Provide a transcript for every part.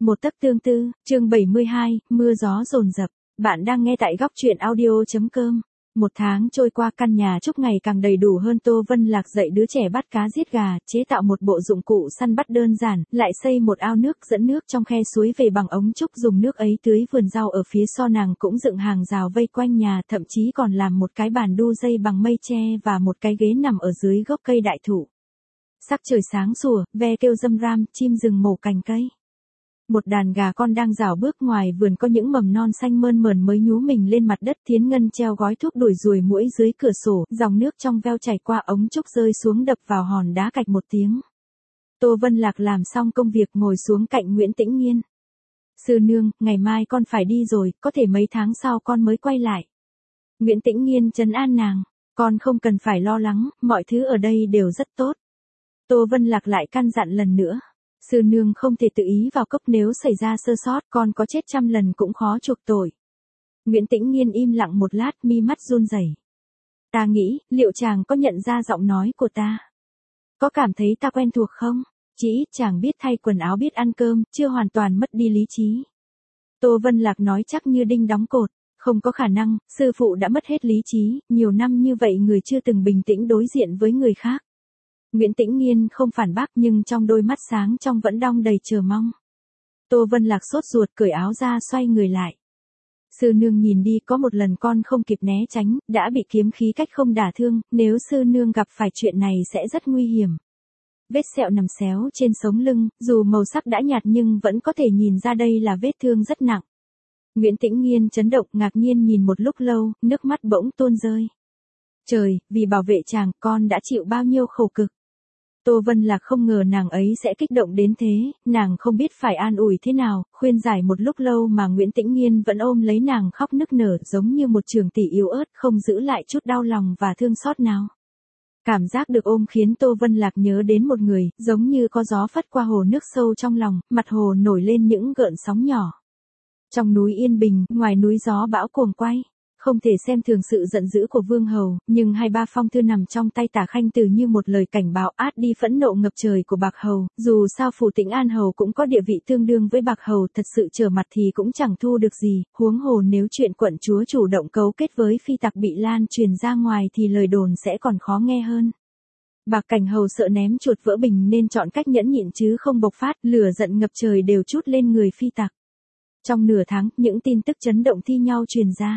Một tấc tương tư, chương 72, mưa gió dồn dập. Bạn đang nghe tại góc truyện audio.com. Một tháng trôi qua, căn nhà Trúc ngày càng đầy đủ hơn. Tô Vân Lạc dạy đứa trẻ bắt cá giết gà, chế tạo một bộ dụng cụ săn bắt đơn giản, lại xây một ao nước dẫn nước trong khe suối về bằng ống trúc, dùng nước ấy tưới vườn rau ở phía sau. Nàng cũng dựng hàng rào vây quanh nhà, thậm chí còn làm một cái bàn đu dây bằng mây tre và một cái ghế nằm ở dưới gốc cây đại thụ. Sắc trời sáng sủa, ve kêu râm ram, chim rừng mổ cành cây. Một đàn gà con đang rảo bước, ngoài vườn có những mầm non xanh mơn mởn mới nhú mình lên mặt đất. Thiến Ngân treo gói thuốc đuổi ruồi muỗi dưới cửa sổ, dòng nước trong veo chảy qua ống trúc rơi xuống đập vào hòn đá cạch một tiếng. Tô Vân Lạc làm xong công việc ngồi xuống cạnh Nguyễn Tĩnh Nghiên. Sư nương, ngày mai con phải đi rồi, có thể mấy tháng sau con mới quay lại. Nguyễn Tĩnh Nghiên trấn an nàng, con không cần phải lo lắng, mọi thứ ở đây đều rất tốt. Tô Vân Lạc lại căn dặn lần nữa. Sư nương không thể tự ý vào cốc, nếu xảy ra sơ sót con có chết 100 lần cũng khó chuộc tội. Nguyễn Tĩnh Nghiên im lặng một lát, mi mắt run rẩy. Ta nghĩ, liệu chàng có nhận ra giọng nói của ta? Có cảm thấy ta quen thuộc không? Chỉ ít chàng biết thay quần áo, biết ăn cơm, chưa hoàn toàn mất đi lý trí. Tô Vân Lạc nói chắc như đinh đóng cột. Không có khả năng, sư phụ đã mất hết lý trí, nhiều năm như vậy người chưa từng bình tĩnh đối diện với người khác. Nguyễn Tĩnh Nghiên không phản bác, nhưng trong đôi mắt sáng trong vẫn đong đầy chờ mong. Tô Vân Lạc sốt ruột cởi áo ra, xoay người lại. Sư nương nhìn đi, có một lần con không kịp né tránh, đã bị kiếm khí cách không đả thương, nếu sư nương gặp phải chuyện này sẽ rất nguy hiểm. Vết sẹo nằm xéo trên sống lưng, dù màu sắc đã nhạt nhưng vẫn có thể nhìn ra đây là vết thương rất nặng. Nguyễn Tĩnh Nghiên chấn động, ngạc nhiên nhìn một lúc lâu, nước mắt bỗng tuôn rơi. Trời, vì bảo vệ chàng, con đã chịu bao nhiêu khổ cực. Tô Vân Lạc không ngờ nàng ấy sẽ kích động đến thế, nàng không biết phải an ủi thế nào, khuyên giải một lúc lâu mà Nguyễn Tĩnh Nghiên vẫn ôm lấy nàng khóc nức nở, giống như một trường tỷ yếu ớt, không giữ lại chút đau lòng và thương xót nào. Cảm giác được ôm khiến Tô Vân Lạc nhớ đến một người, giống như có gió phất qua hồ nước sâu trong lòng, mặt hồ nổi lên những gợn sóng nhỏ. Trong núi yên bình, ngoài núi gió bão cuồng quay. Không thể xem thường sự giận dữ của Vương Hầu, nhưng 2-3 phong thư nằm trong tay Tả Khanh Từ như một lời cảnh báo át đi phẫn nộ ngập trời của Bạc Hầu. Dù sao Phủ Tĩnh An Hầu cũng có địa vị tương đương với Bạc Hầu, thật sự trở mặt thì cũng chẳng thu được gì, huống hồ nếu chuyện quận chúa chủ động cấu kết với phi tặc bị lan truyền ra ngoài thì lời đồn sẽ còn khó nghe hơn. Bạc Cảnh Hầu sợ ném chuột vỡ bình nên chọn cách nhẫn nhịn chứ không bộc phát, lửa giận ngập trời đều trút lên người phi tặc. Trong nửa tháng, những tin tức chấn động thi nhau truyền ra.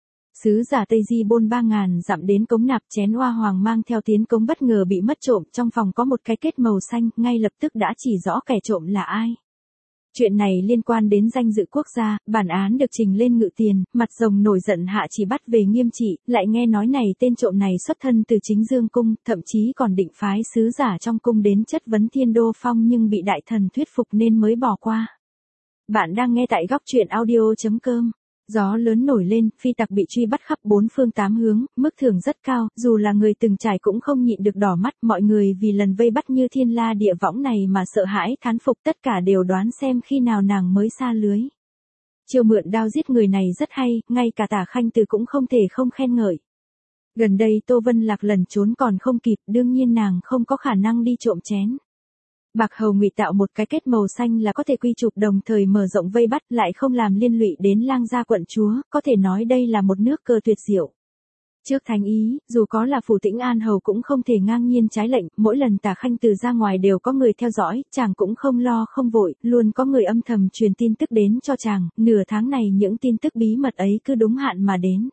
Sứ giả Tây Di bôn 3.000 dặm đến cống nạp chén hoa hoàng mang theo tiến cống bất ngờ bị mất trộm, trong phòng có một cái kết màu xanh, ngay lập tức đã chỉ rõ kẻ trộm là ai. Chuyện này liên quan đến danh dự quốc gia, bản án được trình lên Ngự Tiền, Mặt Rồng nổi giận hạ chỉ bắt về nghiêm trị, lại nghe nói này tên trộm này xuất thân từ Chính Dương cung, thậm chí còn định phái sứ giả trong cung đến chất vấn Thiên Đô Phong nhưng bị đại thần thuyết phục nên mới bỏ qua. Bạn đang nghe tại góc truyện audio.com. Gió lớn nổi lên, phi tặc bị truy bắt khắp 4 phương 8 hướng, mức thưởng rất cao, dù là người từng trải cũng không nhịn được đỏ mắt, mọi người vì lần vây bắt như thiên la địa võng này mà sợ hãi thán phục, tất cả đều đoán xem khi nào nàng mới sa lưới. Chiêu mượn đao giết người này rất hay, ngay cả Tả Khanh Từ cũng không thể không khen ngợi. Gần đây Tô Vân Lạc lẩn trốn còn không kịp, đương nhiên nàng không có khả năng đi trộm chén. Bạc Hầu ngụy tạo một cái kết màu xanh là có thể quy chụp, đồng thời mở rộng vây bắt, lại không làm liên lụy đến lang gia quận chúa, có thể nói đây là một nước cờ tuyệt diệu. Trước thánh ý, dù có là Phủ Tĩnh An Hầu cũng không thể ngang nhiên trái lệnh, mỗi lần Tả Khanh Từ ra ngoài đều có người theo dõi, chàng cũng không lo không vội, luôn có người âm thầm truyền tin tức đến cho chàng, nửa tháng này những tin tức bí mật ấy cứ đúng hạn mà đến.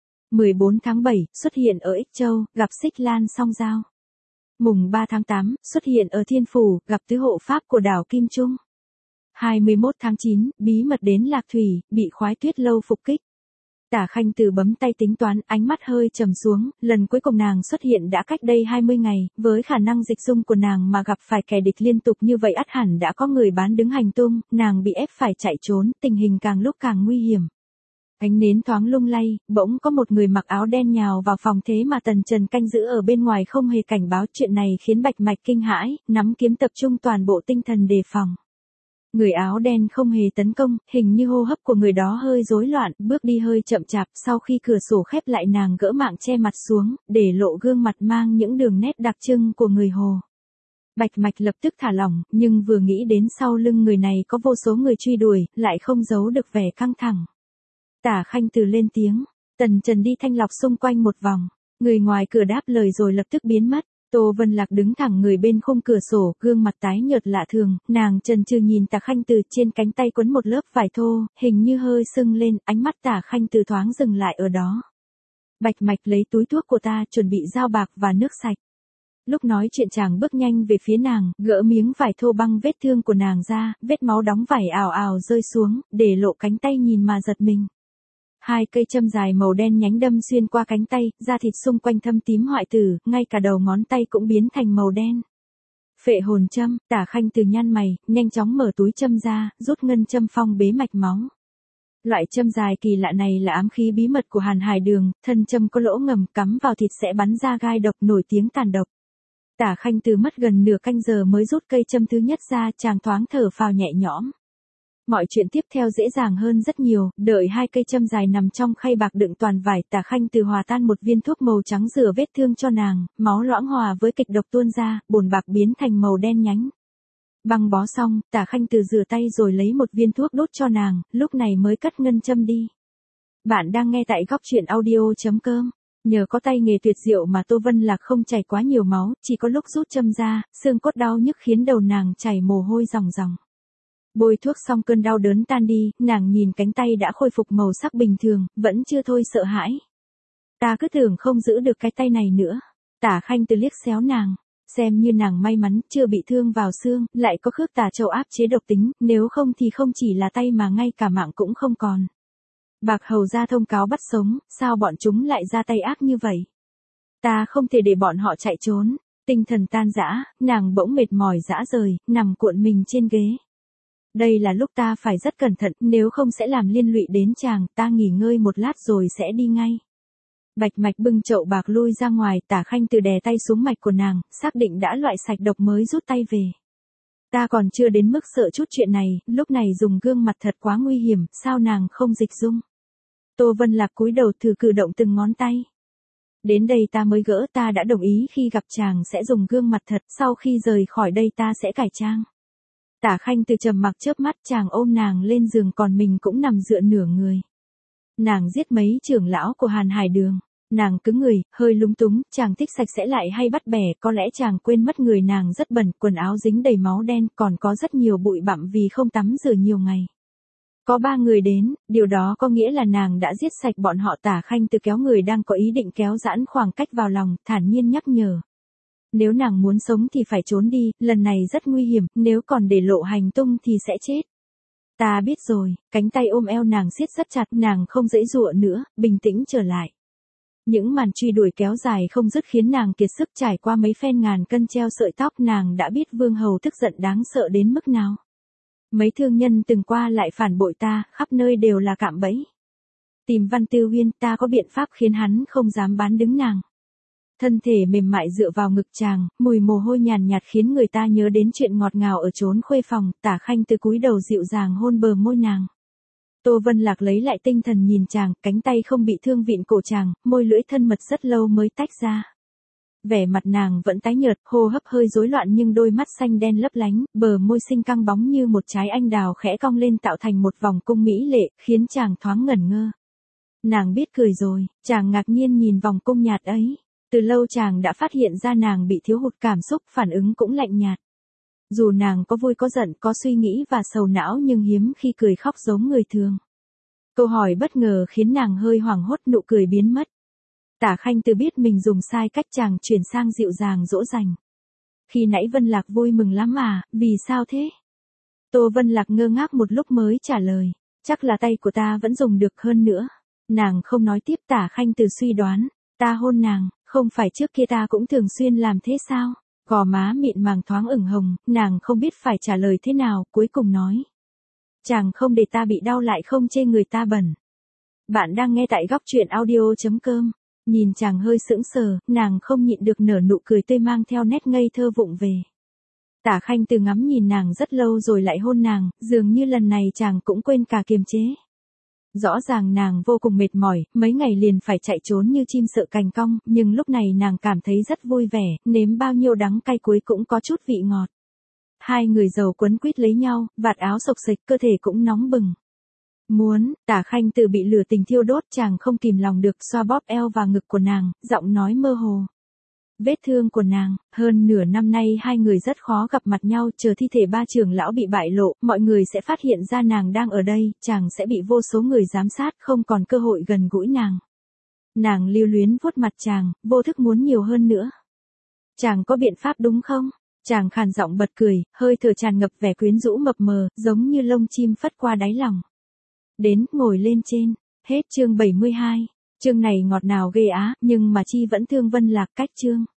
14 tháng 7, xuất hiện ở Ích Châu, gặp Xích Lan Song Giao. Mùng 3 tháng 8, xuất hiện ở Thiên Phủ, gặp tứ hộ pháp của đảo Kim Trung. 21 tháng 9, bí mật đến Lạc Thủy, bị Khoái Tuyết Lâu phục kích. Tả Khanh Từ bấm tay tính toán, ánh mắt hơi trầm xuống, lần cuối cùng nàng xuất hiện đã cách đây 20 ngày, với khả năng dịch dung của nàng mà gặp phải kẻ địch liên tục như vậy ắt hẳn đã có người bán đứng hành tung, nàng bị ép phải chạy trốn, tình hình càng lúc càng nguy hiểm. Ánh nến thoáng lung lay, bỗng có một người mặc áo đen nhào vào phòng, thế mà Tần Trần canh giữ ở bên ngoài không hề cảnh báo. Chuyện này khiến Bạch Mạch kinh hãi, nắm kiếm tập trung toàn bộ tinh thần đề phòng. Người áo đen không hề tấn công, hình như hô hấp của người đó hơi rối loạn, bước đi hơi chậm chạp, sau khi cửa sổ khép lại nàng gỡ mạng che mặt xuống, để lộ gương mặt mang những đường nét đặc trưng của người Hồ. Bạch Mạch lập tức thả lỏng, nhưng vừa nghĩ đến sau lưng người này có vô số người truy đuổi, lại không giấu được vẻ căng thẳng. Tả Khanh Từ lên tiếng, Tần Trần đi thanh lọc xung quanh một vòng, người ngoài cửa đáp lời rồi lập tức biến mất. Tô Vân Lạc đứng thẳng người bên khung cửa sổ, gương mặt tái nhợt lạ thường, nàng chần chừ nhìn Tả Khanh Từ, trên cánh tay quấn một lớp vải thô, hình như hơi sưng lên, ánh mắt Tả Khanh Từ thoáng dừng lại ở đó. Bạch Mạch lấy túi thuốc của ta, chuẩn bị dao bạc và nước sạch. Lúc nói chuyện chàng bước nhanh về phía nàng, gỡ miếng vải thô băng vết thương của nàng ra, vết máu đóng vải ào ào rơi xuống, để lộ cánh tay nhìn mà giật mình. 2 cây châm dài màu đen nhánh đâm xuyên qua cánh tay, da thịt xung quanh thâm tím hoại tử, ngay cả đầu ngón tay cũng biến thành màu đen. Phệ hồn châm, Tả Khanh Từ nhăn mày, nhanh chóng mở túi châm ra, rút ngân châm phong bế mạch máu. Loại châm dài kỳ lạ này là ám khí bí mật của Hàn Hải Đường, thân châm có lỗ ngầm, cắm vào thịt sẽ bắn ra gai độc, nổi tiếng tàn độc. Tả Khanh Từ mất gần nửa canh giờ mới rút cây châm thứ nhất ra, chàng thoáng thở phào nhẹ nhõm. Mọi chuyện tiếp theo dễ dàng hơn rất nhiều, đợi 2 cây châm dài nằm trong khay bạc đựng toàn vải, Tả Khanh Từ hòa tan một viên thuốc màu trắng rửa vết thương cho nàng, máu loãng hòa với kịch độc tuôn ra, bồn bạc biến thành màu đen nhánh. Băng bó xong, Tả Khanh Từ rửa tay rồi lấy một viên thuốc đốt cho nàng, lúc này mới cất ngân châm đi. Bạn đang nghe tại góc truyện audio.com. Nhờ có tay nghề tuyệt diệu mà Tô Vân Lạc không chảy quá nhiều máu, chỉ có lúc rút châm ra, xương cốt đau nhức khiến đầu nàng chảy mồ hôi ròng ròng. Bôi thuốc xong cơn đau đớn tan đi, nàng nhìn cánh tay đã khôi phục màu sắc bình thường, vẫn chưa thôi sợ hãi. Ta cứ tưởng không giữ được cái tay này nữa. Tả Khanh Từ liếc xéo nàng, xem như nàng may mắn chưa bị thương vào xương, lại có khước tà châu áp chế độc tính, nếu không thì không chỉ là tay mà ngay cả mạng cũng không còn. Bạc Hầu ra thông cáo bắt sống, sao bọn chúng lại ra tay ác như vậy? Ta không thể để bọn họ chạy trốn. Tinh thần tan rã, nàng bỗng mệt mỏi rã rời, nằm cuộn mình trên ghế. Đây là lúc ta phải rất cẩn thận, nếu không sẽ làm liên lụy đến chàng, ta nghỉ ngơi một lát rồi sẽ đi ngay. Bạch Mạch bưng chậu bạc lui ra ngoài, Tả Khanh Từ đè tay xuống mạch của nàng, xác định đã loại sạch độc mới rút tay về. Ta còn chưa đến mức sợ chút chuyện này, lúc này dùng gương mặt thật quá nguy hiểm, sao nàng không dịch dung? Tô Vân Lạc cúi đầu thử cử động từng ngón tay. Đến đây ta mới gỡ, ta đã đồng ý khi gặp chàng sẽ dùng gương mặt thật, sau khi rời khỏi đây ta sẽ cải trang. Tả Khanh Từ trầm mặc chớp mắt, chàng ôm nàng lên giường còn mình cũng nằm dựa nửa người. Nàng giết mấy trưởng lão của Hàn Hải Đường. Nàng cứng người, hơi lúng túng, chàng thích sạch sẽ lại hay bắt bẻ, có lẽ chàng quên mất người nàng rất bẩn, quần áo dính đầy máu đen, còn có rất nhiều bụi bặm vì không tắm rửa nhiều ngày. Có 3 người đến, điều đó có nghĩa là nàng đã giết sạch bọn họ. Tả Khanh Từ kéo người đang có ý định kéo giãn khoảng cách vào lòng, thản nhiên nhắc nhở. Nếu nàng muốn sống thì phải trốn đi, lần này rất nguy hiểm, nếu còn để lộ hành tung thì sẽ chết. Ta biết rồi, cánh tay ôm eo nàng siết rất chặt, nàng không giãy giụa nữa, bình tĩnh trở lại. Những màn truy đuổi kéo dài không dứt khiến nàng kiệt sức, trải qua mấy phen ngàn cân treo sợi tóc, nàng đã biết Vương Hầu tức giận đáng sợ đến mức nào. Mấy thương nhân từng qua lại phản bội ta, khắp nơi đều là cạm bẫy. Tìm Văn Tư Huyên, ta có biện pháp khiến hắn không dám bán đứng nàng. Thân thể mềm mại dựa vào ngực chàng, mùi mồ hôi nhàn nhạt khiến người ta nhớ đến chuyện ngọt ngào ở chốn khuê phòng. Tả Khanh Từ cúi đầu dịu dàng hôn bờ môi nàng. Tô Vân Lạc lấy lại tinh thần nhìn chàng, cánh tay không bị thương vịn cổ chàng, môi lưỡi thân mật rất lâu mới tách ra. Vẻ mặt nàng vẫn tái nhợt, hô hấp hơi rối loạn nhưng đôi mắt xanh đen lấp lánh, bờ môi xinh căng bóng như một trái anh đào khẽ cong lên tạo thành một vòng cung mỹ lệ, khiến chàng thoáng ngẩn ngơ. Nàng biết cười rồi, chàng ngạc nhiên nhìn vòng cung nhạt ấy. Từ lâu chàng đã phát hiện ra nàng bị thiếu hụt cảm xúc, phản ứng cũng lạnh nhạt. Dù nàng có vui có giận, có suy nghĩ và sầu não nhưng hiếm khi cười khóc giống người thường. Câu hỏi bất ngờ khiến nàng hơi hoảng hốt, nụ cười biến mất. Tả Khanh Từ biết mình dùng sai cách, chàng chuyển sang dịu dàng dỗ dành. Khi nãy Vân Lạc vui mừng lắm à, vì sao thế? Tô Vân Lạc ngơ ngác một lúc mới trả lời, chắc là tay của ta vẫn dùng được hơn nữa. Nàng không nói tiếp. Tả Khanh Từ suy đoán, ta hôn nàng, không phải trước kia ta cũng thường xuyên làm thế sao? Gò má mịn màng thoáng ửng hồng, nàng không biết phải trả lời thế nào, cuối cùng nói. Chàng không để ta bị đau lại không chê người ta bẩn. Bạn đang nghe tại góc truyện audio.com. Nhìn chàng hơi sững sờ, nàng không nhịn được nở nụ cười tươi mang theo nét ngây thơ vụng về. Tả Khanh Từ ngắm nhìn nàng rất lâu rồi lại hôn nàng, dường như lần này chàng cũng quên cả kiềm chế. Rõ ràng nàng vô cùng mệt mỏi, mấy ngày liền phải chạy trốn như chim sợ cành cong, nhưng lúc này nàng cảm thấy rất vui vẻ, nếm bao nhiêu đắng cay cuối cũng có chút vị ngọt. Hai người giàu quấn quýt lấy nhau, vạt áo xộc xệch, cơ thể cũng nóng bừng. Tả Khanh Từ bị lửa tình thiêu đốt, chàng không kìm lòng được xoa bóp eo và ngực của nàng, giọng nói mơ hồ. Vết thương của nàng, hơn nửa năm nay hai người rất khó gặp mặt nhau, chờ thi thể ba trưởng lão bị bại lộ, mọi người sẽ phát hiện ra nàng đang ở đây, chàng sẽ bị vô số người giám sát, không còn cơ hội gần gũi nàng. Nàng lưu luyến vuốt mặt chàng, vô thức muốn nhiều hơn nữa. Chàng có biện pháp đúng không? Chàng khàn giọng bật cười, hơi thở tràn ngập vẻ quyến rũ mập mờ, giống như lông chim phất qua đáy lòng. Đến, ngồi lên trên. Hết chương 72. Chương này ngọt ngào ghê á, nhưng mà Chi vẫn thương Vân Lạc cách chương.